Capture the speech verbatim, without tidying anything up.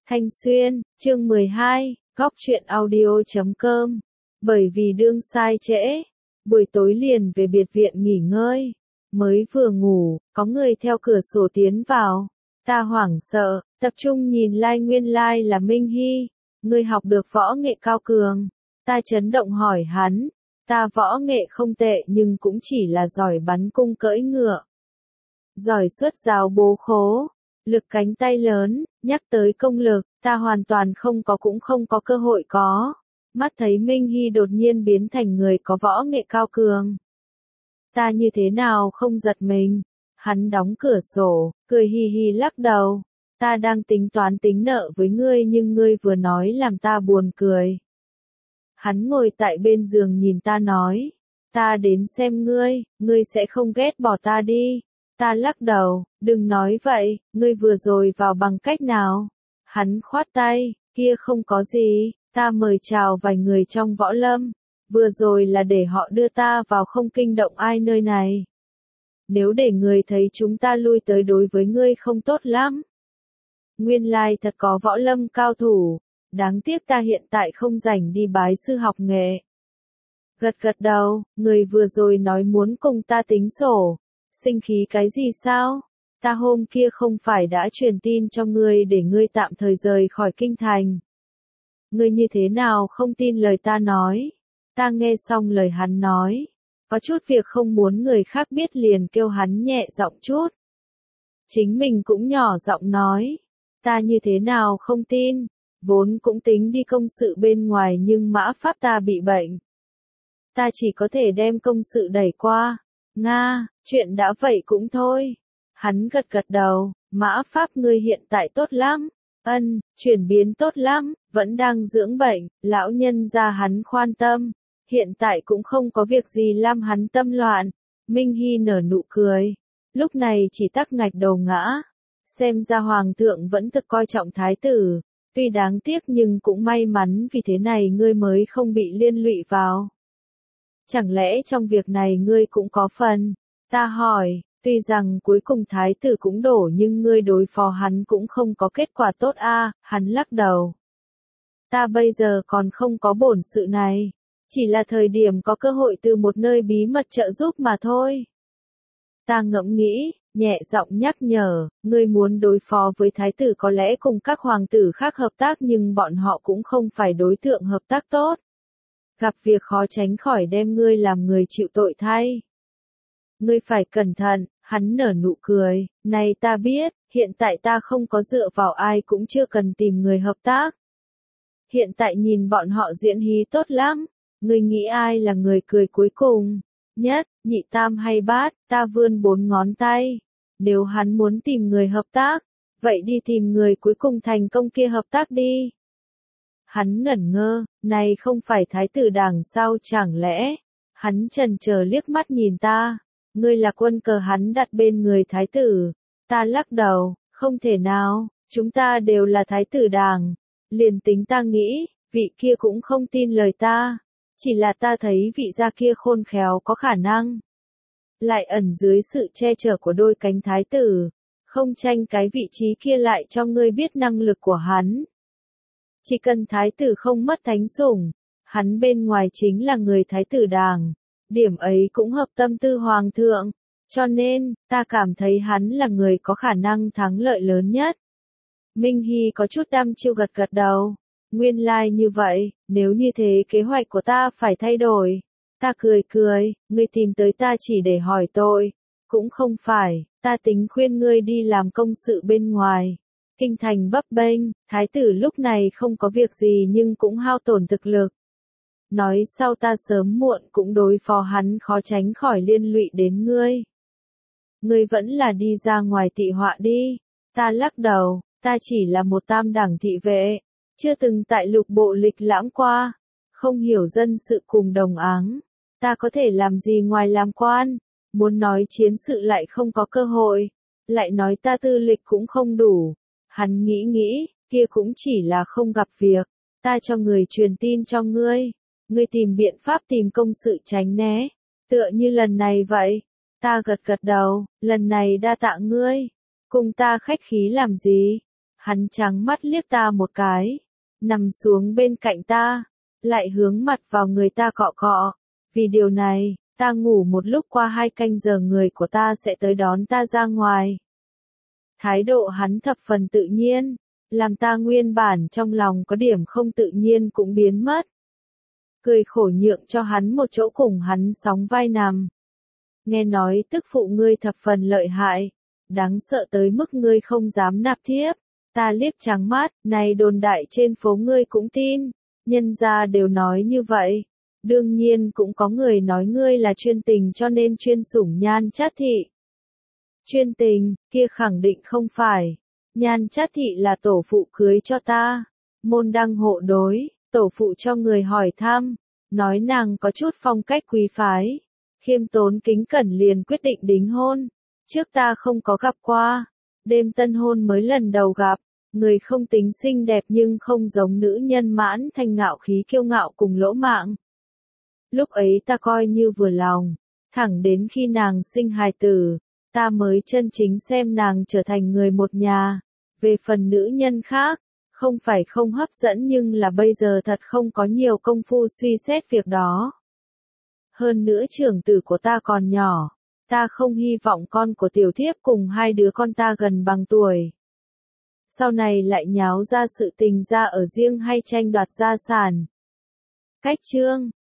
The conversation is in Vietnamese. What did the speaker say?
Thanh Xuyên, chương mười hai, góc truyện audio chấm com. Bởi vì đương sai trễ, buổi tối liền về biệt viện nghỉ ngơi. Mới vừa ngủ, có người theo cửa sổ tiến vào. Ta hoảng sợ, tập trung nhìn lai nguyên lai là Minh Hy. Ngươi học được võ nghệ cao cường. Ta chấn động hỏi hắn. Ta võ nghệ không tệ nhưng cũng chỉ là giỏi bắn cung cưỡi ngựa. Giỏi xuất giáo bố khố. Lực cánh tay lớn, nhắc tới công lực, ta hoàn toàn không có cũng không có cơ hội có. Mắt thấy Minh Hy đột nhiên biến thành người có võ nghệ cao cường. Ta như thế nào không giật mình. Hắn đóng cửa sổ, cười hì hì lắc đầu. Ta đang tính toán tính nợ với ngươi nhưng ngươi vừa nói làm ta buồn cười. Hắn ngồi tại bên giường nhìn ta nói. Ta đến xem ngươi, ngươi sẽ không ghét bỏ ta đi. Ta lắc đầu, đừng nói vậy, ngươi vừa rồi vào bằng cách nào? Hắn khoát tay, kia không có gì, ta mời chào vài người trong võ lâm. Vừa rồi là để họ đưa ta vào không kinh động ai nơi này. Nếu để người thấy chúng ta lui tới đối với ngươi không tốt lắm. Nguyên lai thật có võ lâm cao thủ, đáng tiếc ta hiện tại không rảnh đi bái sư học nghệ. Gật gật đầu, người vừa rồi nói muốn cùng ta tính sổ. Sinh khí cái gì sao? Ta hôm kia không phải đã truyền tin cho ngươi để ngươi tạm thời rời khỏi kinh thành. Ngươi như thế nào không tin lời ta nói? Ta nghe xong lời hắn nói. Có chút việc không muốn người khác biết liền kêu hắn nhẹ giọng chút. Chính mình cũng nhỏ giọng nói. Ta như thế nào không tin? Vốn cũng tính đi công sự bên ngoài nhưng mã pháp ta bị bệnh. Ta chỉ có thể đem công sự đẩy qua. Nga, chuyện đã vậy cũng thôi. Hắn gật gật đầu, mã pháp ngươi hiện tại tốt lắm. Ân, chuyển biến tốt lắm, vẫn đang dưỡng bệnh, lão nhân gia hắn khoan tâm. Hiện tại cũng không có việc gì làm hắn tâm loạn. Minh Hy nở nụ cười. Lúc này chỉ tắc ngạch đầu ngã. Xem ra hoàng thượng vẫn thực coi trọng thái tử. Tuy đáng tiếc nhưng cũng may mắn vì thế này ngươi mới không bị liên lụy vào. Chẳng lẽ trong việc này ngươi cũng có phần? Ta hỏi, tuy rằng cuối cùng thái tử cũng đổ nhưng ngươi đối phó hắn cũng không có kết quả tốt a. À, hắn lắc đầu. Ta bây giờ còn không có bổn sự này. Chỉ là thời điểm có cơ hội từ một nơi bí mật trợ giúp mà thôi. Ta ngẫm nghĩ, nhẹ giọng nhắc nhở, ngươi muốn đối phó với thái tử có lẽ cùng các hoàng tử khác hợp tác nhưng bọn họ cũng không phải đối tượng hợp tác tốt. Gặp việc khó tránh khỏi đem ngươi làm người chịu tội thay. Ngươi phải cẩn thận, hắn nở nụ cười, này ta biết, hiện tại ta không có dựa vào ai cũng chưa cần tìm người hợp tác. Hiện tại nhìn bọn họ diễn hí tốt lắm, ngươi nghĩ ai là người cười cuối cùng? Nhất, nhị tam hay bát, ta vươn bốn ngón tay. Nếu hắn muốn tìm người hợp tác, vậy đi tìm người cuối cùng thành công kia hợp tác đi. Hắn ngẩn ngơ, này không phải thái tử đảng sao chẳng lẽ? Hắn chần chờ liếc mắt nhìn ta, ngươi là quân cờ hắn đặt bên người thái tử. Ta lắc đầu, không thể nào, chúng ta đều là thái tử đảng. Liền tính ta nghĩ, vị kia cũng không tin lời ta. Chỉ là ta thấy vị gia kia khôn khéo có khả năng. Lại ẩn dưới sự che chở của đôi cánh thái tử. Không tranh cái vị trí kia lại cho ngươi biết năng lực của hắn. Chỉ cần thái tử không mất thánh sủng, hắn bên ngoài chính là người thái tử đàng. Điểm ấy cũng hợp tâm tư hoàng thượng. Cho nên, ta cảm thấy hắn là người có khả năng thắng lợi lớn nhất. Minh Hy có chút đăm chiêu gật gật đầu. Nguyên lai like như vậy, nếu như thế kế hoạch của ta phải thay đổi. Ta cười cười, ngươi tìm tới ta chỉ để hỏi tội. Cũng không phải, ta tính khuyên ngươi đi làm công sự bên ngoài. Kinh thành bấp bênh, thái tử lúc này không có việc gì nhưng cũng hao tổn thực lực. Nói sau ta sớm muộn cũng đối phó hắn khó tránh khỏi liên lụy đến ngươi. Ngươi vẫn là đi ra ngoài tị họa đi. Ta lắc đầu, ta chỉ là một tam đẳng thị vệ. Chưa từng tại lục bộ lịch lãm qua. Không hiểu dân sự cùng đồng áng. Ta có thể làm gì ngoài làm quan. Muốn nói chiến sự lại không có cơ hội. Lại nói ta tư lịch cũng không đủ. Hắn nghĩ nghĩ, kia cũng chỉ là không gặp việc. Ta cho người truyền tin cho ngươi. Ngươi tìm biện pháp tìm công sự tránh né. Tựa như lần này vậy. Ta gật gật đầu, lần này đa tạ ngươi. Cùng ta khách khí làm gì? Hắn trắng mắt liếc ta một cái, nằm xuống bên cạnh ta, lại hướng mặt vào người ta cọ cọ. Vì điều này, ta ngủ một lúc qua hai canh giờ người của ta sẽ tới đón ta ra ngoài. Thái độ hắn thập phần tự nhiên, làm ta nguyên bản trong lòng có điểm không tự nhiên cũng biến mất. Cười khổ nhượng cho hắn một chỗ cùng hắn sóng vai nằm. Nghe nói tức phụ ngươi thập phần lợi hại, đáng sợ tới mức ngươi không dám nạp thiếp. Ta liếc trắng mắt, này đồn đại trên phố ngươi cũng tin, nhân gia đều nói như vậy. Đương nhiên cũng có người nói ngươi là chuyên tình cho nên chuyên sủng Nhan Chát Thị. Chuyên tình, kia khẳng định không phải. Nhan Chát Thị là tổ phụ cưới cho ta. Môn đăng hộ đối, tổ phụ cho người hỏi thăm, nói nàng có chút phong cách quý phái. Khiêm tốn kính cẩn liền quyết định đính hôn. Trước ta không có gặp qua, đêm tân hôn mới lần đầu gặp. Người không tính xinh đẹp nhưng không giống nữ nhân mãn thanh ngạo khí kiêu ngạo cùng lỗ mạng. Lúc ấy ta coi như vừa lòng, thẳng đến khi nàng sinh hài tử, ta mới chân chính xem nàng trở thành người một nhà. Về phần nữ nhân khác, không phải không hấp dẫn nhưng là bây giờ thật không có nhiều công phu suy xét việc đó. Hơn nữa trưởng tử của ta còn nhỏ, ta không hy vọng con của tiểu thiếp cùng hai đứa con ta gần bằng tuổi. Sau này lại nháo ra sự tình ra ở riêng hay tranh đoạt gia sản. Cách chương